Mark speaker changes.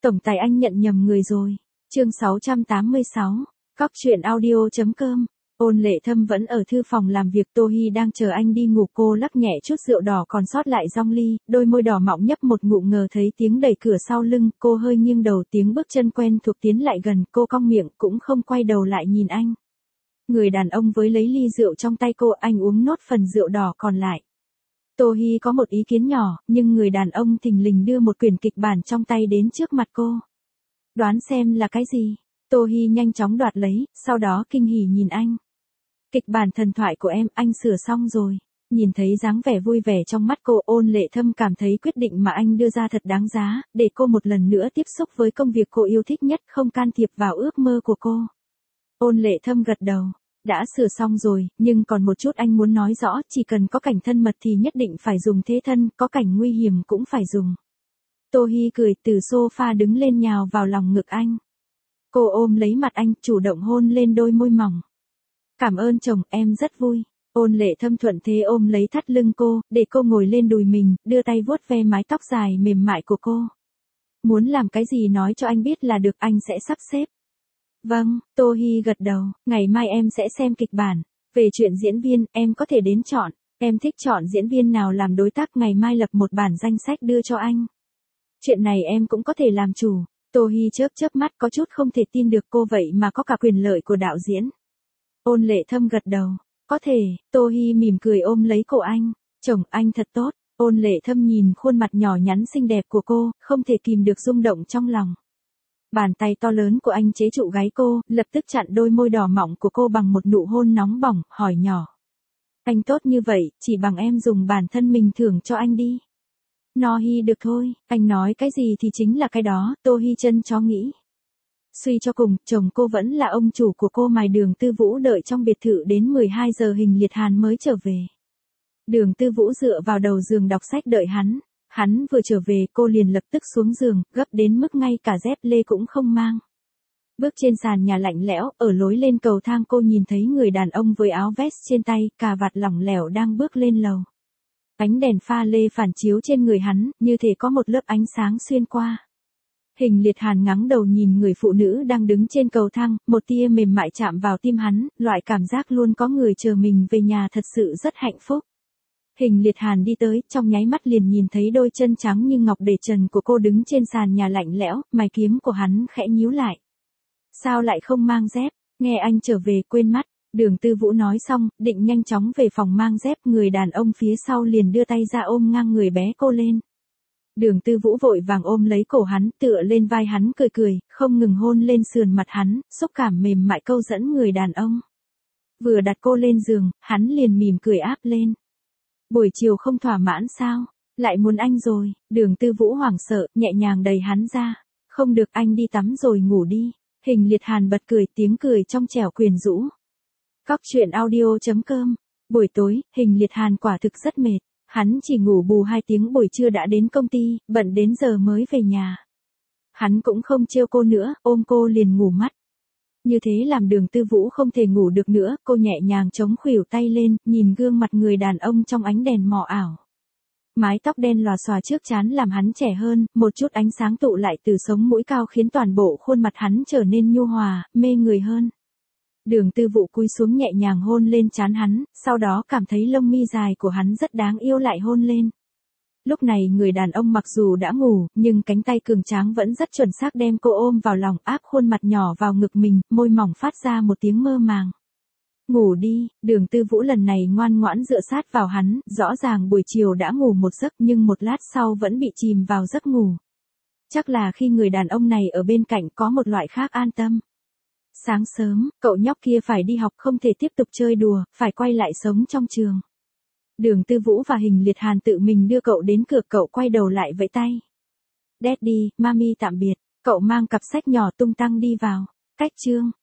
Speaker 1: Tổng tài anh nhận nhầm người rồi. Chương 686. Cóc truyện audio.com. Ôn Lệ Thâm vẫn ở thư phòng làm việc, Tô Hi đang chờ anh đi ngủ, cô lắc nhẹ chút rượu đỏ còn sót lại trong ly, đôi môi đỏ mọng nhấp một ngụm, ngờ thấy tiếng đẩy cửa sau lưng, cô hơi nghiêng đầu, tiếng bước chân quen thuộc tiến lại gần, cô cong miệng cũng không quay đầu lại nhìn anh. Người đàn ông với lấy ly rượu trong tay cô, anh uống nốt phần rượu đỏ còn lại. Tô Hi có một ý kiến nhỏ, nhưng người đàn ông thình lình đưa một quyển kịch bản trong tay đến trước mặt cô. Đoán xem là cái gì? Tô Hi nhanh chóng đoạt lấy, sau đó kinh hỉ nhìn anh. Kịch bản thần thoại của em, anh sửa xong rồi. Nhìn thấy dáng vẻ vui vẻ trong mắt cô, Ôn Lệ Thâm cảm thấy quyết định mà anh đưa ra thật đáng giá, để cô một lần nữa tiếp xúc với công việc cô yêu thích nhất, không can thiệp vào ước mơ của cô. Ôn Lệ Thâm gật đầu. Đã sửa xong rồi, nhưng còn một chút anh muốn nói rõ, chỉ cần có cảnh thân mật thì nhất định phải dùng thế thân, có cảnh nguy hiểm cũng phải dùng. Tô Hi cười, từ sofa đứng lên nhào vào lòng ngực anh. Cô ôm lấy mặt anh, chủ động hôn lên đôi môi mỏng. Cảm ơn chồng, em rất vui. Ôn Lệ Thâm thuận thế ôm lấy thắt lưng cô, để cô ngồi lên đùi mình, đưa tay vuốt ve mái tóc dài mềm mại của cô. Muốn làm cái gì nói cho anh biết là được, anh sẽ sắp xếp. Vâng, Tô Hi gật đầu, ngày mai em sẽ xem kịch bản. Về chuyện diễn viên, em có thể đến chọn. Em thích chọn diễn viên nào làm đối tác, ngày mai lập một bản danh sách đưa cho anh. Chuyện này em cũng có thể làm chủ. Tô Hi chớp mắt, có chút không thể tin được cô vậy mà có cả quyền lợi của đạo diễn. Ôn Lệ Thâm gật đầu. Có thể. Tô Hi mỉm cười ôm lấy cổ anh. Chồng, anh thật tốt. Ôn Lệ Thâm nhìn khuôn mặt nhỏ nhắn xinh đẹp của cô, không thể kìm được rung động trong lòng. Bàn tay to lớn của anh chế trụ gáy cô, lập tức chặn đôi môi đỏ mọng của cô bằng một nụ hôn nóng bỏng, hỏi nhỏ. Anh tốt như vậy, chỉ bằng em dùng bản thân mình thưởng cho anh đi. No Hi được thôi, anh nói cái gì thì chính là cái đó, Tô Hi chân chó nghĩ. Suy cho cùng, chồng cô vẫn là ông chủ của cô mà. Đường Tư Vũ đợi trong biệt thự đến 12 giờ Hình Liệt Hàn mới trở về. Đường Tư Vũ dựa vào đầu giường đọc sách đợi hắn. Hắn vừa trở về, cô liền lập tức xuống giường, gấp đến mức ngay cả dép lê cũng không mang. Bước trên sàn nhà lạnh lẽo, ở lối lên cầu thang cô nhìn thấy người đàn ông với áo vest trên tay, cà vạt lỏng lẻo đang bước lên lầu. Ánh đèn pha lê phản chiếu trên người hắn, như thể có một lớp ánh sáng xuyên qua. Hình Liệt Hàn ngẩng đầu nhìn người phụ nữ đang đứng trên cầu thang, một tia mềm mại chạm vào tim hắn, loại cảm giác luôn có người chờ mình về nhà thật sự rất hạnh phúc. Hình Liệt Hàn đi tới, trong nháy mắt liền nhìn thấy đôi chân trắng như ngọc để trần của cô đứng trên sàn nhà lạnh lẽo, mày kiếm của hắn khẽ nhíu lại. Sao lại không mang dép? Nghe anh trở về quên mất. Đường Tư Vũ nói xong, định nhanh chóng về phòng mang dép, người đàn ông phía sau liền đưa tay ra ôm ngang người bé cô lên. Đường Tư Vũ vội vàng ôm lấy cổ hắn, tựa lên vai hắn cười, không ngừng hôn lên sườn mặt hắn, xúc cảm mềm mại câu dẫn người đàn ông. Vừa đặt cô lên giường, hắn liền mỉm cười áp lên. Buổi chiều không thỏa mãn sao? Lại muốn anh rồi. Đường Tư Vũ hoảng sợ, nhẹ nhàng đẩy hắn ra. Không được, anh đi tắm rồi ngủ đi. Hình Liệt Hàn bật cười, tiếng cười trong trẻo quyến rũ. Cóc truyện audio.com. Buổi tối, Hình Liệt Hàn quả thực rất mệt. Hắn chỉ ngủ bù 2 tiếng, buổi trưa đã đến công ty, bận đến giờ mới về nhà. Hắn cũng không trêu cô nữa, ôm cô liền ngủ mất. Như thế làm Đường Tư Vũ không thể ngủ được nữa, cô nhẹ nhàng chống khuỷu tay lên, nhìn gương mặt người đàn ông trong ánh đèn mờ ảo. Mái tóc đen lòa xòa trước trán làm hắn trẻ hơn, một chút ánh sáng tụ lại từ sống mũi cao khiến toàn bộ khuôn mặt hắn trở nên nhu hòa, mê người hơn. Đường Tư Vũ cúi xuống nhẹ nhàng hôn lên trán hắn, sau đó cảm thấy lông mi dài của hắn rất đáng yêu lại hôn lên. Lúc này người đàn ông mặc dù đã ngủ, nhưng cánh tay cường tráng vẫn rất chuẩn xác đem cô ôm vào lòng, áp khuôn mặt nhỏ vào ngực mình, môi mỏng phát ra một tiếng mơ màng. Ngủ đi. Đường Tư Vũ lần này ngoan ngoãn dựa sát vào hắn, rõ ràng buổi chiều đã ngủ một giấc nhưng một lát sau vẫn bị chìm vào giấc ngủ. Chắc là khi người đàn ông này ở bên cạnh có một loại khác an tâm. Sáng sớm, cậu nhóc kia phải đi học, không thể tiếp tục chơi đùa, phải quay lại sống trong trường. Đường Tư Vũ và Hình Liệt Hàn tự mình đưa cậu đến cửa, cậu quay đầu lại vẫy tay. Daddy, Mami tạm biệt. Cậu mang cặp sách nhỏ tung tăng đi vào. Cách chương.